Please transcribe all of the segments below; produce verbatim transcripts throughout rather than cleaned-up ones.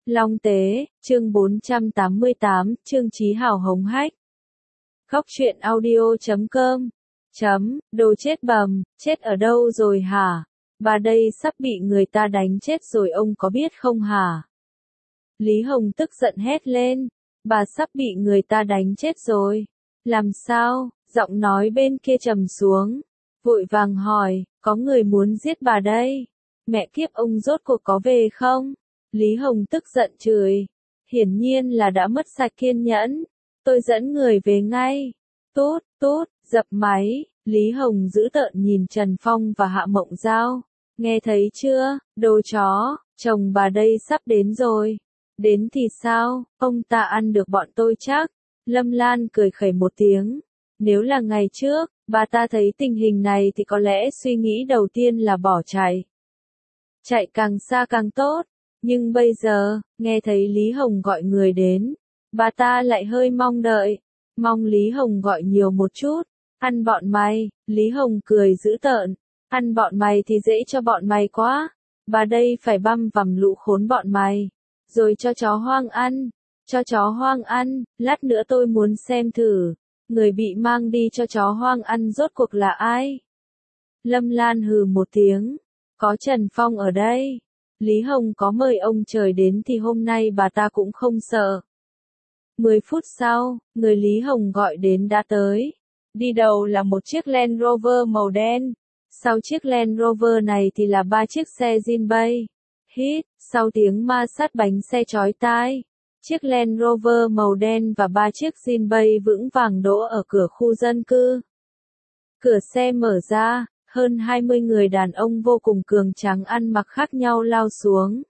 Long Tế, chương bốn trăm tám mươi tám, Trương Chí Hào hống hách. Góc truyện audio chấm com. Chấm, đồ chết bầm, chết ở đâu rồi hả? Bà đây sắp bị người ta đánh chết rồi ông có biết không hả? Lý Hồng tức giận hét lên, bà sắp bị người ta đánh chết rồi. Làm sao? Giọng nói bên kia trầm xuống. Vội vàng hỏi, có người muốn giết bà đây. Mẹ kiếp ông rốt cuộc có về không? Lý Hồng tức giận chửi. Hiển nhiên là đã mất sạch kiên nhẫn. Tôi dẫn người về ngay. Tốt, tốt, dập máy. Lý Hồng giữ tợn nhìn Trần Phong và Hạ Mộng Giao. Nghe thấy chưa, đồ chó, chồng bà đây sắp đến rồi. Đến thì sao, ông ta ăn được bọn tôi chắc. Lâm Lan cười khẩy một tiếng. Nếu là ngày trước, bà ta thấy tình hình này thì có lẽ suy nghĩ đầu tiên là bỏ chạy. Chạy càng xa càng tốt. Nhưng bây giờ, nghe thấy Lý Hồng gọi người đến, bà ta lại hơi mong đợi. Mong Lý Hồng gọi nhiều một chút. Ăn bọn mày, Lý Hồng cười dữ tợn. Ăn bọn mày thì dễ cho bọn mày quá. Bà đây phải băm vằm lũ khốn bọn mày. Rồi cho chó hoang ăn. Cho chó hoang ăn, lát nữa tôi muốn xem thử. Người bị mang đi cho chó hoang ăn rốt cuộc là ai? Lâm Lan hừ một tiếng. Có Trần Phong ở đây. Lý Hồng có mời ông trời đến thì hôm nay bà ta cũng không sợ. Mười phút sau, người Lý Hồng gọi đến đã tới. Đi đầu là một chiếc Land Rover màu đen. Sau chiếc Land Rover này thì là ba chiếc xe Jinbei. Hít, sau tiếng ma sát bánh xe chói tai. Chiếc Land Rover màu đen và ba chiếc Jinbei vững vàng đỗ ở cửa khu dân cư. Cửa xe mở ra, hơn hai mươi người đàn ông vô cùng cường tráng ăn mặc khác nhau lao xuống.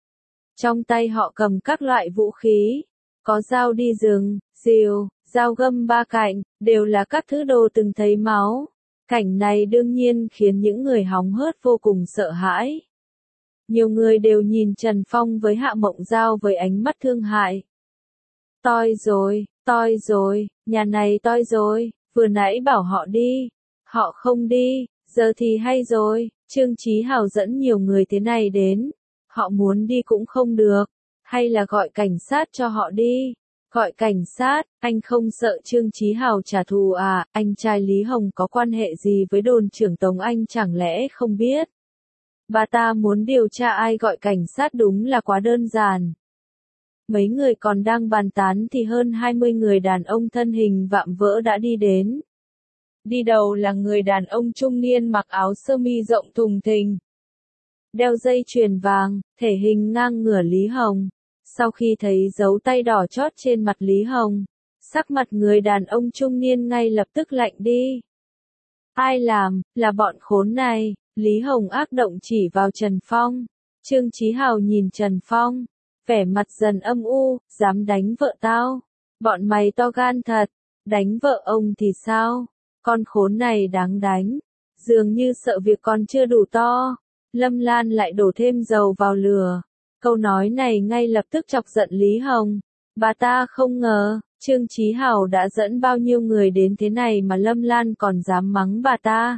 Trong tay họ cầm các loại vũ khí, có dao đi rừng, rìu, dao găm ba cạnh, đều là các thứ đồ từng thấy máu. Cảnh này đương nhiên khiến những người hóng hớt vô cùng sợ hãi. Nhiều người đều nhìn Trần Phong với Hạ Mộng Giao với ánh mắt thương hại. Toi rồi, toi rồi, nhà này toi rồi, vừa nãy bảo họ đi, họ không đi, giờ thì hay rồi, Trương Chí Hào dẫn nhiều người thế này đến, họ muốn đi cũng không được, hay là gọi cảnh sát cho họ đi. Gọi cảnh sát, anh không sợ Trương Chí Hào trả thù à, anh trai Lý Hồng có quan hệ gì với đồn trưởng Tống Anh chẳng lẽ không biết. Bà ta muốn điều tra ai gọi cảnh sát đúng là quá đơn giản. Mấy người còn đang bàn tán thì hơn hai mươi người đàn ông thân hình vạm vỡ đã đi đến. Đi đầu là người đàn ông trung niên mặc áo sơ mi rộng thùng thình. Đeo dây chuyền vàng, thể hình ngang ngửa Lý Hồng. Sau khi thấy dấu tay đỏ chót trên mặt Lý Hồng, sắc mặt người đàn ông trung niên ngay lập tức lạnh đi. Ai làm, là bọn khốn này, Lý Hồng ác động chỉ vào Trần Phong. Trương Chí Hào nhìn Trần Phong, vẻ mặt dần âm u, dám đánh vợ tao. Bọn mày to gan thật, đánh vợ ông thì sao? Con khốn này đáng đánh, dường như sợ việc còn chưa đủ to. Lâm Lan lại đổ thêm dầu vào lửa. Câu nói này ngay lập tức chọc giận Lý Hồng. Bà ta không ngờ, Trương Chí Hào đã dẫn bao nhiêu người đến thế này mà Lâm Lan còn dám mắng bà ta.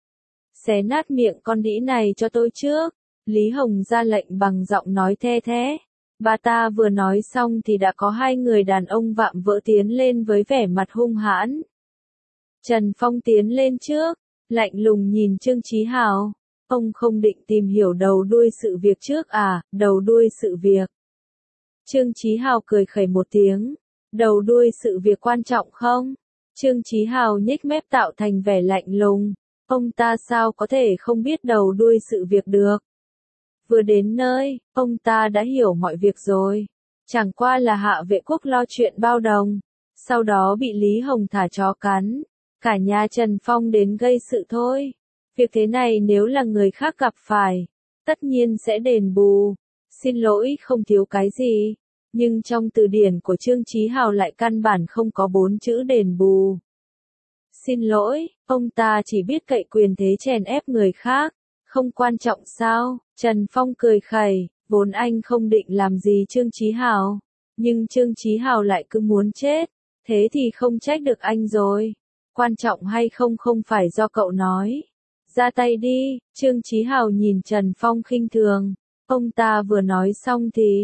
Xé nát miệng con đĩ này cho tôi trước. Lý Hồng ra lệnh bằng giọng nói the thé. Bà ta vừa nói xong thì đã có hai người đàn ông vạm vỡ tiến lên với vẻ mặt hung hãn. Trần Phong tiến lên trước, lạnh lùng nhìn Trương Chí Hào. Ông không định tìm hiểu đầu đuôi sự việc trước à, đầu đuôi sự việc. Trương Chí Hào cười khẩy một tiếng. Đầu đuôi sự việc quan trọng không? Trương Chí Hào nhếch mép tạo thành vẻ lạnh lùng. Ông ta sao có thể không biết đầu đuôi sự việc được? Vừa đến nơi, ông ta đã hiểu mọi việc rồi. Chẳng qua là Hạ Vệ Quốc lo chuyện bao đồng. Sau đó bị Lý Hồng thả chó cắn. Cả nhà Trần Phong đến gây sự thôi. Việc thế này nếu là người khác gặp phải, tất nhiên sẽ đền bù. Xin lỗi không thiếu cái gì. Nhưng trong từ điển của Trương Chí Hào lại căn bản không có bốn chữ đền bù. Xin lỗi, ông ta chỉ biết cậy quyền thế chèn ép người khác. Không quan trọng sao? Trần Phong cười khẩy, vốn anh không định làm gì Trương Chí Hào. Nhưng Trương Chí Hào lại cứ muốn chết. Thế thì không trách được anh rồi. Quan trọng hay không không phải do cậu nói. Ra tay đi, Trương Chí Hào nhìn Trần Phong khinh thường. Ông ta vừa nói xong thì,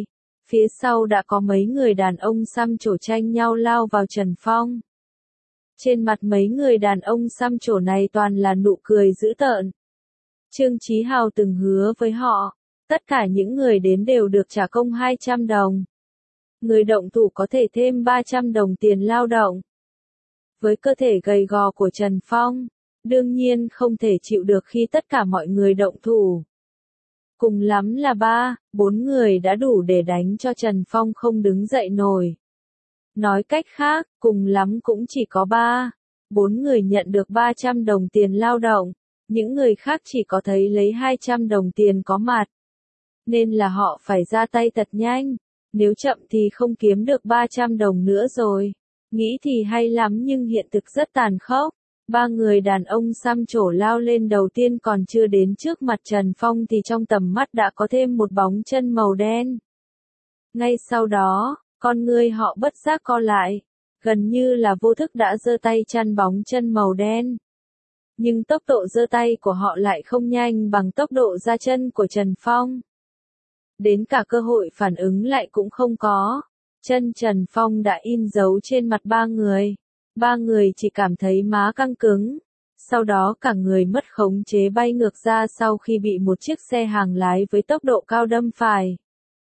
Phía sau đã có mấy người đàn ông xăm trổ tranh nhau lao vào Trần Phong. Trên mặt mấy người đàn ông xăm trổ này toàn là nụ cười dữ tợn. Trương Chí Hào từng hứa với họ, tất cả những người đến đều được trả công hai trăm đồng. Người động thủ có thể thêm ba trăm đồng tiền lao động. Với cơ thể gầy gò của Trần Phong, đương nhiên không thể chịu được khi tất cả mọi người động thủ. Cùng lắm là ba, bốn người đã đủ để đánh cho Trần Phong không đứng dậy nổi. Nói cách khác, cùng lắm cũng chỉ có ba, bốn người nhận được ba trăm đồng tiền lao động, những người khác chỉ có thấy lấy hai trăm đồng tiền có mặt. Nên là họ phải ra tay thật nhanh, nếu chậm thì không kiếm được ba trăm đồng nữa rồi. Nghĩ thì hay lắm nhưng hiện thực rất tàn khốc. Ba người đàn ông xăm trổ lao lên đầu tiên còn chưa đến trước mặt Trần Phong thì trong tầm mắt đã có thêm một bóng chân màu đen. Ngay sau đó, con ngươi họ bất giác co lại, gần như là vô thức đã giơ tay chặn bóng chân màu đen. Nhưng tốc độ giơ tay của họ lại không nhanh bằng tốc độ ra chân của Trần Phong. Đến cả cơ hội phản ứng lại cũng không có. Chân Trần Phong đã in dấu trên mặt ba người. Ba người chỉ cảm thấy má căng cứng. Sau đó cả người mất khống chế bay ngược ra sau khi bị một chiếc xe hàng lái với tốc độ cao đâm phải.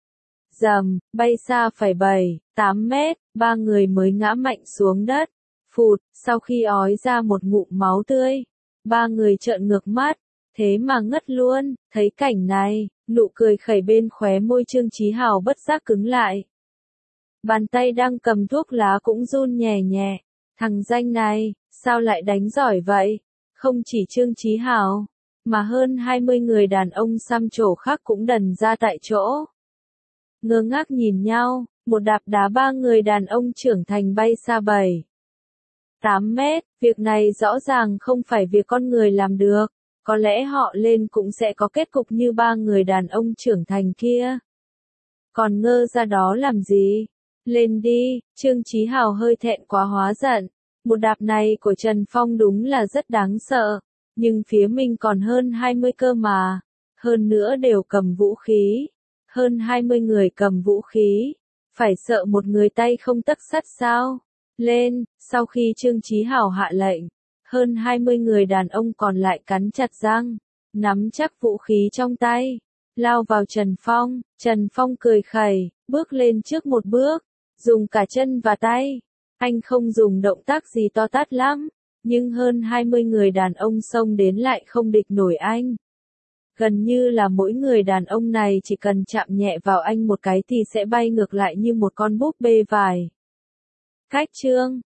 Dầm, bay xa phải bảy, tám mét, ba người mới ngã mạnh xuống đất. Phụt, sau khi ói ra một ngụm máu tươi. Ba người trợn ngược mắt, thế mà ngất luôn. Thấy cảnh này, nụ cười khẩy bên khóe môi Trương Chí Hào bất giác cứng lại. Bàn tay đang cầm thuốc lá cũng run nhẹ nhẹ. Thằng danh này, sao lại đánh giỏi vậy? Không chỉ Trương Chí Hào, mà hơn hai mươi người đàn ông xăm trổ khác cũng đần ra tại chỗ. Ngơ ngác nhìn nhau, một đạp đá ba người đàn ông trưởng thành bay xa bảy, tám mét, việc này rõ ràng không phải việc con người làm được, có lẽ họ lên cũng sẽ có kết cục như ba người đàn ông trưởng thành kia. Còn ngơ ra đó làm gì? Lên đi, Trương Chí Hào hơi thẹn quá hóa giận, một đạp này của Trần Phong đúng là rất đáng sợ, nhưng phía mình còn hơn hai mươi cơ mà, hơn nữa đều cầm vũ khí, hơn hai mươi người cầm vũ khí, phải sợ một người tay không tấc sắt sao? Lên, sau khi Trương Chí Hào hạ lệnh, hơn hai mươi người đàn ông còn lại cắn chặt răng, nắm chắc vũ khí trong tay, lao vào Trần Phong. Trần Phong cười khẩy, bước lên trước một bước, dùng cả chân và tay. Anh không dùng động tác gì to tát lắm, nhưng hơn hai mươi người đàn ông xông đến lại không địch nổi anh. Gần như là mỗi người đàn ông này chỉ cần chạm nhẹ vào anh một cái thì sẽ bay ngược lại như một con búp bê vải. Cách chương